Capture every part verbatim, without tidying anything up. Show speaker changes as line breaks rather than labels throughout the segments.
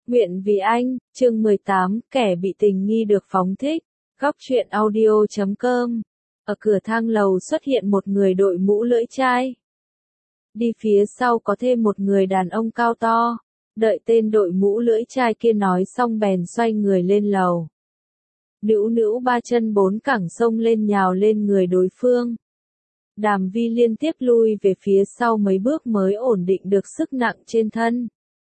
Nguyện vì anh, chương mười tám, kẻ bị tình nghi được phóng thích. Góc truyện audio chấm com. Ở cửa thang lầu xuất hiện một người đội mũ lưỡi chai. Đi phía sau có thêm một người đàn ông cao to. Đợi tên đội mũ lưỡi chai kia nói xong bèn xoay người lên lầu. Nữu nữu ba chân bốn cẳng xông lên nhào lên người đối phương. Đàm Vi liên tiếp lui về phía sau mấy bước mới ổn định được sức nặng trên thân.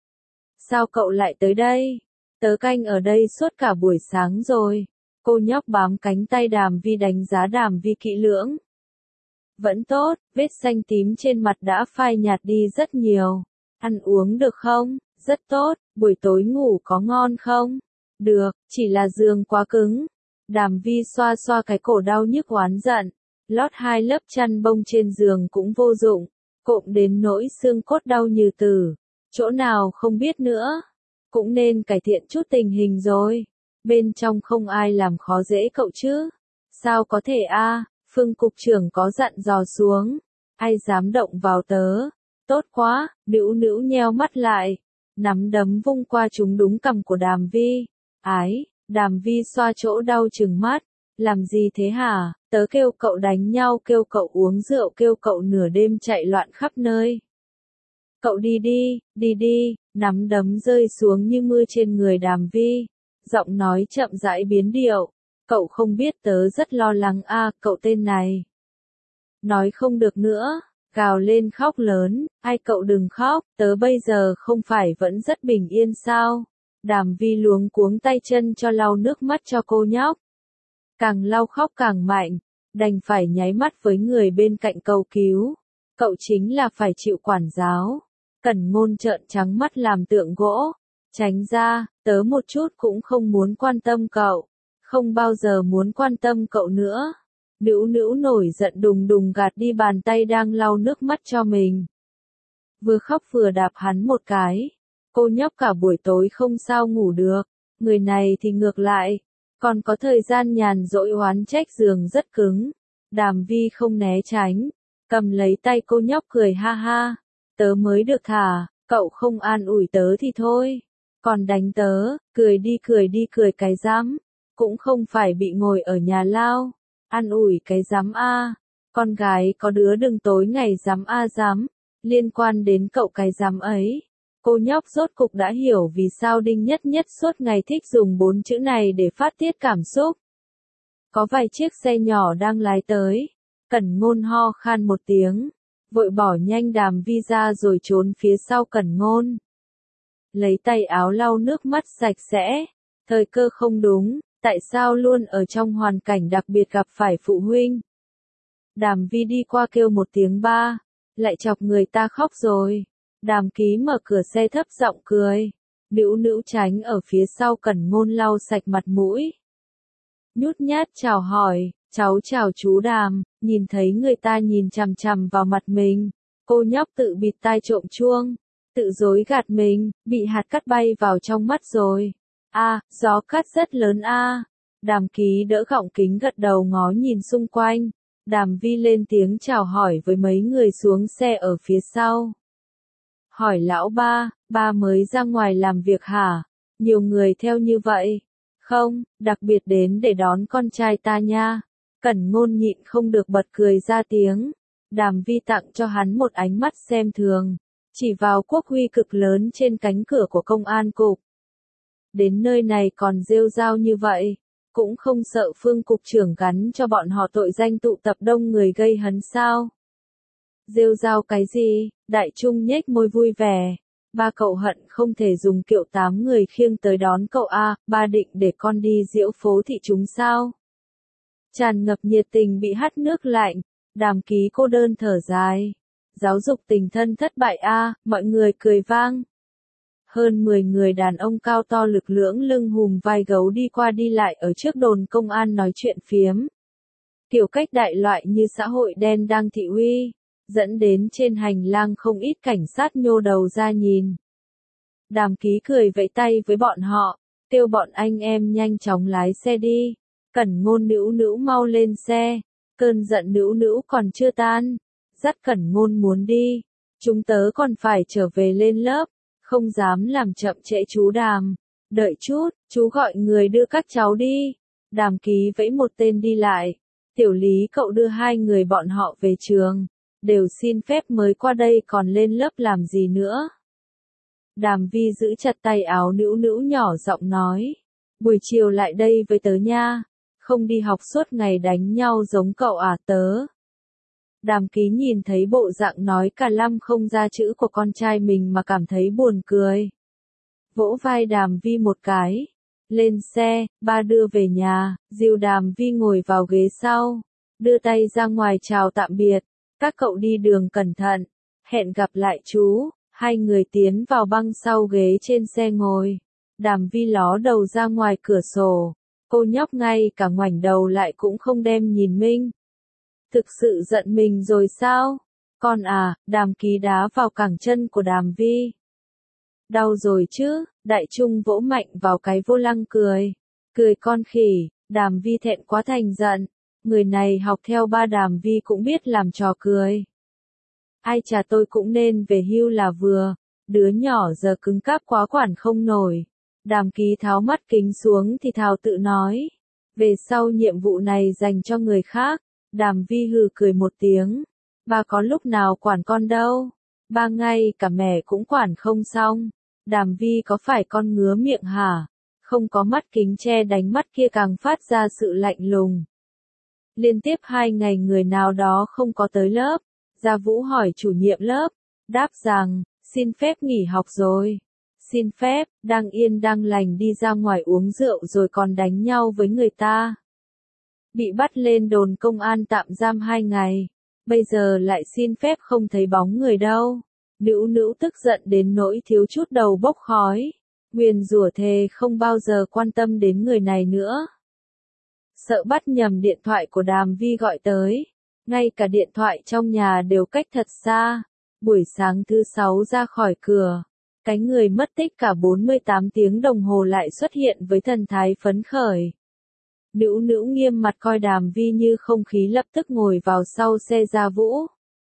Sao cậu lại tới đây? Tớ canh ở đây suốt cả buổi sáng rồi. Cô nhóc bám cánh tay Đàm Vi đánh giá Đàm Vi kỹ lưỡng. Vẫn tốt, vết xanh tím trên mặt đã phai nhạt đi rất nhiều. Ăn uống được không? Rất tốt, buổi tối ngủ có ngon không? Được, chỉ là giường quá cứng. Đàm Vi xoa xoa cái cổ đau nhức oán giận. Lót hai lớp chăn bông trên giường cũng vô dụng. Cộm đến nỗi xương cốt đau như tử. Chỗ nào không biết nữa. Cũng nên cải thiện chút tình hình rồi. Bên trong không ai làm khó dễ cậu chứ. Sao có thể a? À? Phương cục trưởng có dặn dò xuống. Ai dám động vào tớ. Tốt quá, nữu nữu nheo mắt lại. Nắm đấm vung qua chúng đúng cằm của Đàm Vi. Ái, Đàm Vi xoa chỗ đau trừng mắt. Làm gì thế hả? Tớ kêu cậu đánh nhau, kêu cậu uống rượu, kêu cậu nửa đêm chạy loạn khắp nơi. Cậu đi đi, đi đi, nắm đấm rơi xuống như mưa trên người Đàm Vi. Giọng nói chậm rãi biến điệu. Cậu không biết tớ rất lo lắng a, à, cậu tên này. Nói không được nữa, gào lên khóc lớn, ai cậu đừng khóc, tớ bây giờ không phải vẫn rất bình yên sao. Đàm Vi luống cuống tay chân cho lau nước mắt cho cô nhóc. Càng lau khóc càng mạnh, đành phải nháy mắt với người bên cạnh cầu cứu. Cậu chính là phải chịu quản giáo. Cẩn Ngôn trợn trắng mắt làm tượng gỗ. Tránh ra, tớ một chút cũng không muốn quan tâm cậu. Không bao giờ muốn quan tâm cậu nữa. Nữu nữu nổi giận đùng đùng gạt đi bàn tay đang lau nước mắt cho mình. Vừa khóc vừa đạp hắn một cái. Cô nhóc cả buổi tối không sao ngủ được. Người này thì ngược lại. Còn có thời gian nhàn rỗi oán trách giường rất cứng. Đàm Vi không né tránh. Cầm lấy tay cô nhóc cười ha ha. Tớ mới được thả, cậu không an ủi tớ thì thôi. Còn đánh tớ, cười đi cười đi cười cái rắm. Cũng không phải bị ngồi ở nhà lao. An ủi cái rắm a. Con gái có đứa đừng tối ngày rắm a rắm. Liên quan đến cậu cái rắm ấy. Cô nhóc rốt cục đã hiểu vì sao Đinh Nhất Nhất suốt ngày thích dùng bốn chữ này để phát tiết cảm xúc. Có vài chiếc xe nhỏ đang lái tới. Cẩn Ngôn ho khan một tiếng. Vội bỏ nhanh Đàm Vi ra rồi trốn phía sau Cẩn Ngôn. Lấy tay áo lau nước mắt sạch sẽ. Thời cơ không đúng, tại sao luôn ở trong hoàn cảnh đặc biệt gặp phải phụ huynh. Đàm Vi đi qua kêu một tiếng ba. Lại chọc người ta khóc rồi. Đàm Ký mở cửa xe thấp giọng cười. Nữu nữu tránh ở phía sau Cẩn Ngôn lau sạch mặt mũi. Nhút nhát chào hỏi, cháu chào chú Đàm, nhìn thấy người ta nhìn chằm chằm vào mặt mình. Cô nhóc tự bịt tai trộm chuông, tự dối gạt mình, bị hạt cát bay vào trong mắt rồi. A, à, gió cát rất lớn a. À. Đàm Ký đỡ gọng kính gật đầu ngó nhìn xung quanh. Đàm Vi lên tiếng chào hỏi với mấy người xuống xe ở phía sau. Hỏi lão ba, ba mới ra ngoài làm việc hả? Nhiều người theo như vậy. Không, đặc biệt đến để đón con trai ta nha. Cẩn Ngôn nhịn không được bật cười ra tiếng. Đàm Vi tặng cho hắn một ánh mắt xem thường. Chỉ vào quốc huy cực lớn trên cánh cửa của công an cục. Đến nơi này còn rêu rao như vậy. Cũng không sợ Phương cục trưởng gắn cho bọn họ tội danh tụ tập đông người gây hấn sao? Rêu rao cái gì? Đại Trung nhếch môi vui vẻ. Ba cậu hận không thể dùng kiệu tám người khiêng tới đón cậu a, à, ba định để con đi diễu phố thị chúng sao? Tràn ngập nhiệt tình bị hắt nước lạnh, Đàm Ký cô đơn thở dài. Giáo dục tình thân thất bại a, à, mọi người cười vang. Hơn mười người đàn ông cao to lực lưỡng lưng hùm vai gấu đi qua đi lại ở trước đồn công an nói chuyện phiếm. Kiểu cách đại loại như xã hội đen đang thị uy. Dẫn đến trên hành lang không ít cảnh sát nhô đầu ra nhìn. Đàm Ký cười vẫy tay với bọn họ, kêu bọn anh em nhanh chóng lái xe đi. Cẩn Ngôn nữu nữu mau lên xe. Cơn giận nữu nữu còn chưa tan. Dắt Cẩn Ngôn muốn đi. Chúng tớ còn phải trở về lên lớp. không dám làm chậm trễ chú Đàm. Đợi chút, chú gọi người đưa các cháu đi. Đàm Ký vẫy một tên đi lại. Tiểu Lý cậu đưa hai người bọn họ về trường. Đều xin phép mới qua đây còn lên lớp làm gì nữa. Đàm Vi giữ chặt tay áo Nữu Nữu nhỏ giọng nói. Buổi chiều lại đây với tớ nha. Không đi học suốt ngày đánh nhau giống cậu à tớ. Đàm Ký nhìn thấy bộ dạng nói cả lăm không ra chữ của con trai mình mà cảm thấy buồn cười. Vỗ vai Đàm Vi một cái. Lên xe, ba đưa về nhà, dìu Đàm Vi ngồi vào ghế sau. Đưa tay ra ngoài chào tạm biệt. Các cậu đi đường cẩn thận. Hẹn gặp lại chú. Hai người tiến vào băng sau ghế trên xe ngồi. Đàm Vi ló đầu ra ngoài cửa sổ. Cô nhóc ngay cả ngoảnh đầu lại cũng không đem nhìn Minh. Thực sự giận mình rồi sao? Con à, Đàm Ký đá vào cẳng chân của Đàm Vi. Đau rồi chứ, Đại Trung vỗ mạnh vào cái vô lăng cười. Cười con khỉ, Đàm Vi thẹn quá thành giận. Người này học theo ba Đàm Vi cũng biết làm trò cười. Ai chà tôi cũng nên về hưu là vừa. Đứa nhỏ giờ cứng cáp quá quản không nổi. Đàm Ký tháo mắt kính xuống thì thào tự nói. Về sau nhiệm vụ này dành cho người khác. Đàm Vi hừ cười một tiếng. Ba có lúc nào quản con đâu. Ba ngay cả mẹ cũng quản không xong. Đàm Vi có phải con ngứa miệng hả? Không có mắt kính che đánh mắt kia càng phát ra sự lạnh lùng. Liên tiếp hai ngày người nào đó không có tới lớp. Gia Vũ hỏi chủ nhiệm lớp. Đáp rằng, xin phép nghỉ học rồi. Xin phép, đang yên đang lành đi ra ngoài uống rượu rồi còn đánh nhau với người ta. Bị bắt lên đồn công an tạm giam hai ngày. Bây giờ lại xin phép không thấy bóng người đâu. Nữu Nữu tức giận đến nỗi thiếu chút đầu bốc khói. Nguyền rủa thề không bao giờ quan tâm đến người này nữa. Sợ bắt nhầm điện thoại của Đàm Vi gọi tới. Ngay cả điện thoại trong nhà đều cách thật xa. Buổi sáng thứ sáu ra khỏi cửa. Cái người mất tích cả bốn mươi tám tiếng đồng hồ lại xuất hiện với thần thái phấn khởi. Nữu Nữu nghiêm mặt coi Đàm Vi như không khí lập tức ngồi vào sau xe Gia Vũ.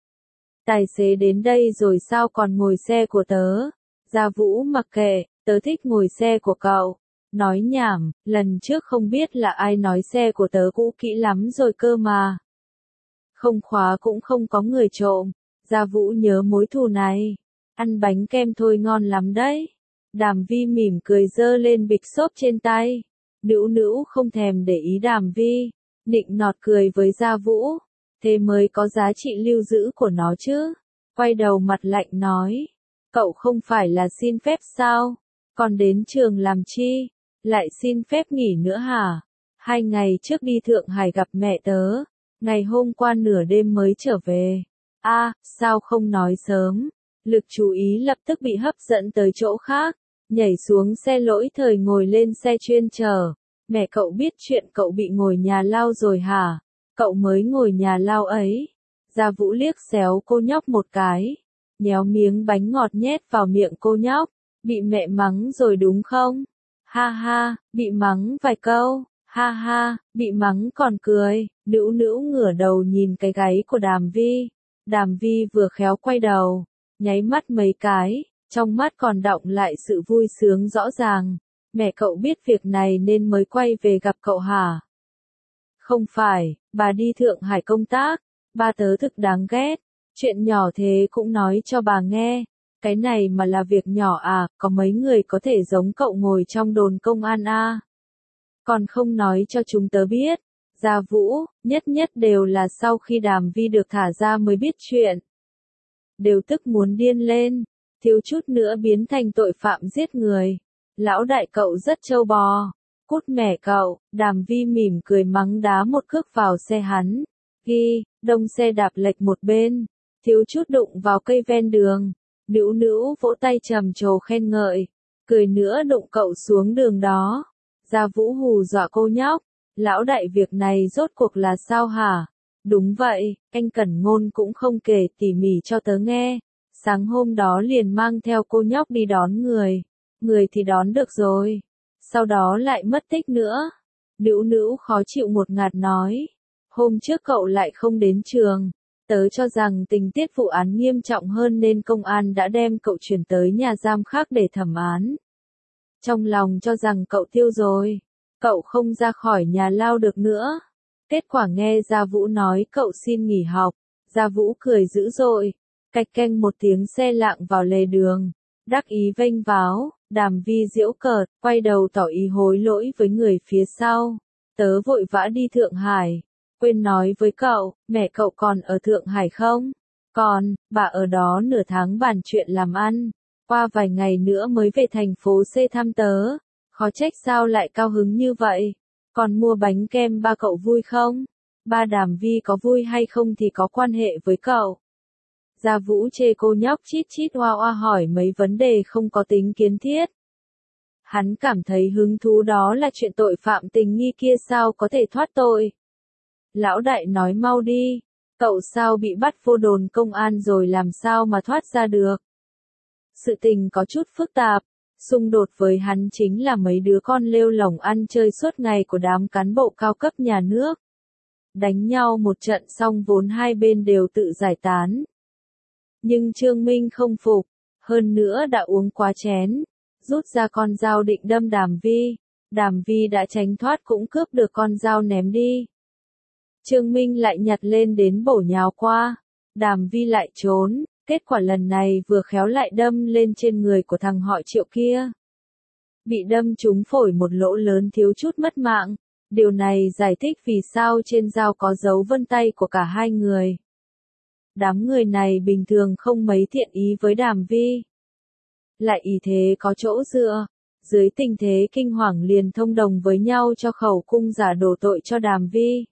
Tài xế đến đây rồi sao còn ngồi xe của tớ? Gia Vũ mặc kệ, tớ thích ngồi xe của cậu. Nói nhảm, lần trước không biết là ai nói xe của tớ cũ kỹ lắm rồi cơ mà. Không khóa cũng không có người trộm. Gia Vũ nhớ mối thù này. Ăn bánh kem thôi ngon lắm đấy. Đàm Vi mỉm cười giơ lên bịch xốp trên tay. Nữu Nữu không thèm để ý Đàm Vi. Nịnh nọt cười với Gia Vũ. Thế mới có giá trị lưu giữ của nó chứ. Quay đầu mặt lạnh nói. Cậu không phải là xin phép sao? Còn đến trường làm chi? Lại xin phép nghỉ nữa hả? Hai ngày trước đi Thượng Hải gặp mẹ tớ. Ngày hôm qua nửa đêm mới trở về. A, à, sao không nói sớm? Lực chú ý lập tức bị hấp dẫn tới chỗ khác. Nhảy xuống xe lỗi thời ngồi lên xe chuyên chở. Mẹ cậu biết chuyện cậu bị ngồi nhà lao rồi hả? Cậu mới ngồi nhà lao ấy. Gia Vũ liếc xéo cô nhóc một cái. Nhéo miếng bánh ngọt nhét vào miệng cô nhóc. Bị mẹ mắng rồi đúng không? Ha ha, bị mắng vài câu. Ha ha, bị mắng còn cười. Nữu Nữu ngửa đầu nhìn cái gáy của Đàm Vi. Đàm Vi vừa khéo quay đầu. Nháy mắt mấy cái. Trong mắt còn đọng lại sự vui sướng rõ ràng. Mẹ cậu biết việc này nên mới quay về gặp cậu hả? Không phải, bà đi Thượng Hải công tác. Ba tớ thực đáng ghét. Chuyện nhỏ thế cũng nói cho bà nghe. Cái này mà là việc nhỏ à, có mấy người có thể giống cậu ngồi trong đồn công an à? Còn không nói cho chúng tớ biết. Gia Vũ, nhất nhất đều là sau khi Đàm Vi được thả ra mới biết chuyện. Đều tức muốn điên lên. Thiếu chút nữa biến thành tội phạm giết người. Lão đại cậu rất trâu bò. Cút mẹ cậu. Đàm Vi mỉm cười mắng đá một cước vào xe hắn. Ghi, đông xe đạp lệch một bên. Thiếu chút đụng vào cây ven đường. Nữu Nữu vỗ tay trầm trồ khen ngợi. Cười nữa đụng cậu xuống đường đó. Gia Vũ hù dọa cô nhóc. Lão đại việc này rốt cuộc là sao hả? Đúng vậy, anh Cẩn Ngôn cũng không kể tỉ mỉ cho tớ nghe. Sáng hôm đó liền mang theo cô nhóc đi đón người. Người thì đón được rồi. Sau đó lại mất tích nữa. Nữu Nữu khó chịu một ngạt nói. Hôm trước cậu lại không đến trường. Tớ cho rằng tình tiết vụ án nghiêm trọng hơn nên công an đã đem cậu chuyển tới nhà giam khác để thẩm án. Trong lòng cho rằng cậu tiêu rồi, cậu không ra khỏi nhà lao được nữa. Kết quả nghe Gia Vũ nói cậu xin nghỉ học, Gia Vũ cười dữ dội, cạch canh một tiếng xe lạng vào lề đường, đắc ý vênh váo, Đàm Vi giễu cợt, quay đầu tỏ ý hối lỗi với người phía sau. Tớ vội vã đi Thượng Hải, quên nói với cậu, mẹ cậu còn ở Thượng Hải không? Còn, bà ở đó nửa tháng bàn chuyện làm ăn, qua vài ngày nữa mới về thành phố C thăm tớ, khó trách sao lại cao hứng như vậy. Còn mua bánh kem ba cậu vui không? Ba Đàm Vi có vui hay không thì có quan hệ với cậu. Gia Vũ chê cô nhóc chít chít hoa hoa hỏi mấy vấn đề không có tính kiến thiết. Hắn cảm thấy hứng thú đó là chuyện tội phạm tình nghi kia sao có thể thoát tội. Lão đại nói mau đi, cậu sao bị bắt vô đồn công an rồi làm sao mà thoát ra được. Sự tình có chút phức tạp, xung đột với hắn chính là mấy đứa con lêu lổng ăn chơi suốt ngày của đám cán bộ cao cấp nhà nước. Đánh nhau một trận xong vốn hai bên đều tự giải tán. Nhưng Trương Minh không phục, hơn nữa đã uống quá chén, rút ra con dao định đâm Đàm Vi. Đàm Vi đã tránh thoát cũng cướp được con dao ném đi. Trương Minh lại nhặt lên đến bổ nhào qua, Đàm Vi lại trốn, kết quả lần này vừa khéo lại đâm lên trên người của thằng họ Triệu kia. Bị đâm trúng phổi một lỗ lớn thiếu chút mất mạng, điều này giải thích vì sao trên dao có dấu vân tay của cả hai người. Đám người này bình thường không mấy thiện ý với Đàm Vi. Lại ý thế có chỗ dựa, dưới tình thế kinh hoàng liền thông đồng với nhau cho khẩu cung giả đổ tội cho Đàm Vi.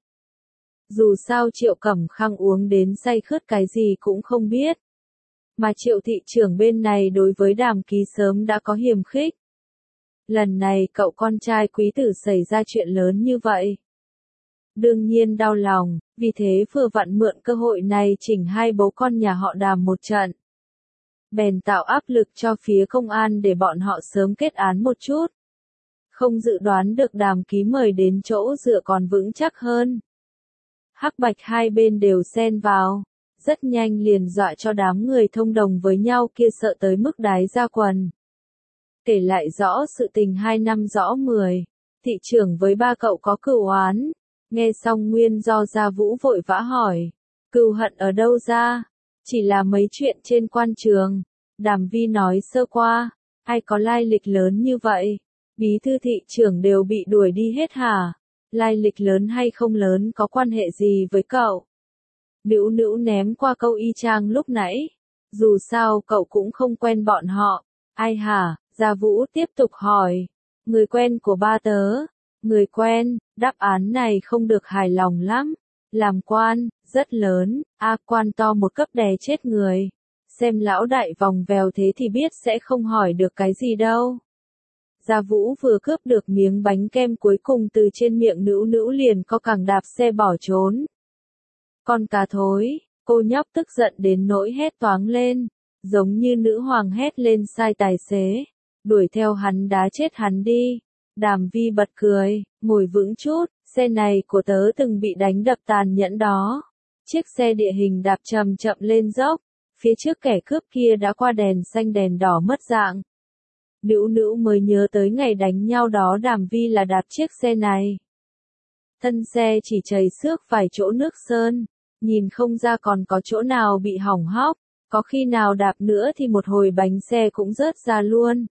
Dù sao Triệu Cẩm Khang uống đến say khướt cái gì cũng không biết. Mà Triệu thị trưởng bên này đối với Đàm Ký sớm đã có hiềm khích. Lần này cậu con trai quý tử xảy ra chuyện lớn như vậy. Đương nhiên đau lòng, vì thế vừa vặn mượn cơ hội này chỉnh hai bố con nhà họ Đàm một trận. Bèn tạo áp lực cho phía công an để bọn họ sớm kết án một chút. Không dự đoán được Đàm Ký mời đến chỗ dựa còn vững chắc hơn. Hắc bạch hai bên đều xen vào, rất nhanh liền dọa cho đám người thông đồng với nhau kia sợ tới mức đái ra quần. Kể lại rõ sự tình hai năm rõ mười, thị trưởng với ba cậu có cừu oán. Nghe xong nguyên do Gia Vũ vội vã hỏi, cừu hận ở đâu ra? Chỉ là mấy chuyện trên quan trường. Đàm Vi nói sơ qua, ai có lai lịch lớn như vậy? Bí thư thị trưởng đều bị đuổi đi hết hả? Lai lịch lớn hay không lớn có quan hệ gì với cậu? Nữu Nữu ném qua câu y chang lúc nãy. Dù sao cậu cũng không quen bọn họ. Ai hả? Gia Vũ tiếp tục hỏi. Người quen của ba tớ. Người quen, đáp án này không được hài lòng lắm. Làm quan, rất lớn, a quan to một cấp đè chết người. Xem lão đại vòng vèo thế thì biết sẽ không hỏi được cái gì đâu. Gia Vũ vừa cướp được miếng bánh kem cuối cùng từ trên miệng Nữu Nữu liền co cẳng đạp xe bỏ trốn. Con cá thối, cô nhóc tức giận đến nỗi hét toáng lên, giống như nữ hoàng hét lên sai tài xế, đuổi theo hắn đá chết hắn đi. Đàm Vi bật cười, ngồi vững chút, xe này của tớ từng bị đánh đập tàn nhẫn đó. Chiếc xe địa hình đạp chậm chậm lên dốc, phía trước kẻ cướp kia đã qua đèn xanh đèn đỏ mất dạng. Nữu Nữu mới nhớ tới ngày đánh nhau đó Đàm Vi là đạp chiếc xe này. Thân xe chỉ chảy xước vài chỗ nước sơn, nhìn không ra còn có chỗ nào bị hỏng hóc, có khi nào đạp nữa thì một hồi bánh xe cũng rớt ra luôn.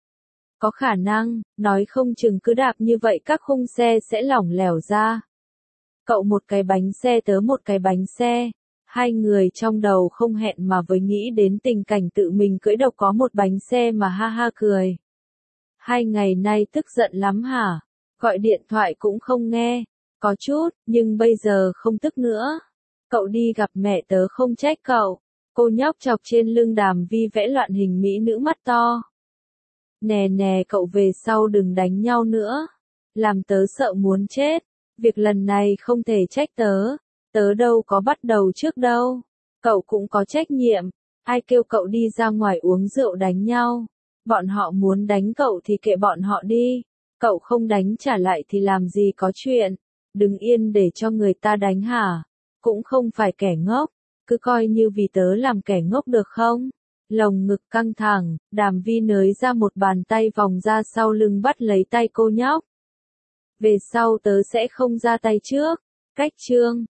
Có khả năng, nói không chừng cứ đạp như vậy các khung xe sẽ lỏng lẻo ra. Cậu một cái bánh xe tớ một cái bánh xe, hai người trong đầu không hẹn mà với nghĩ đến tình cảnh tự mình cưỡi độc có một bánh xe mà ha ha cười. Hai ngày nay tức giận lắm hả? Gọi điện thoại cũng không nghe, có chút, nhưng bây giờ không tức nữa. Cậu đi gặp mẹ tớ không trách cậu. Cô nhóc chọc trên lưng Đàm Vi vẽ loạn hình mỹ nữ mắt to. Nè nè cậu về sau đừng đánh nhau nữa. Làm tớ sợ muốn chết. Việc lần này không thể trách tớ. Tớ đâu có bắt đầu trước đâu. Cậu cũng có trách nhiệm. Ai kêu cậu đi ra ngoài uống rượu đánh nhau. Bọn họ muốn đánh cậu thì kệ bọn họ đi. Cậu không đánh trả lại thì làm gì có chuyện. Đừng yên để cho người ta đánh hả. Cũng không phải kẻ ngốc. cứ coi như vì tớ làm kẻ ngốc được không? Lồng ngực căng thẳng, Đàm Vi nới ra một bàn tay vòng ra sau lưng bắt lấy tay cô nhóc. Về sau tớ sẽ không ra tay trước. Cách chương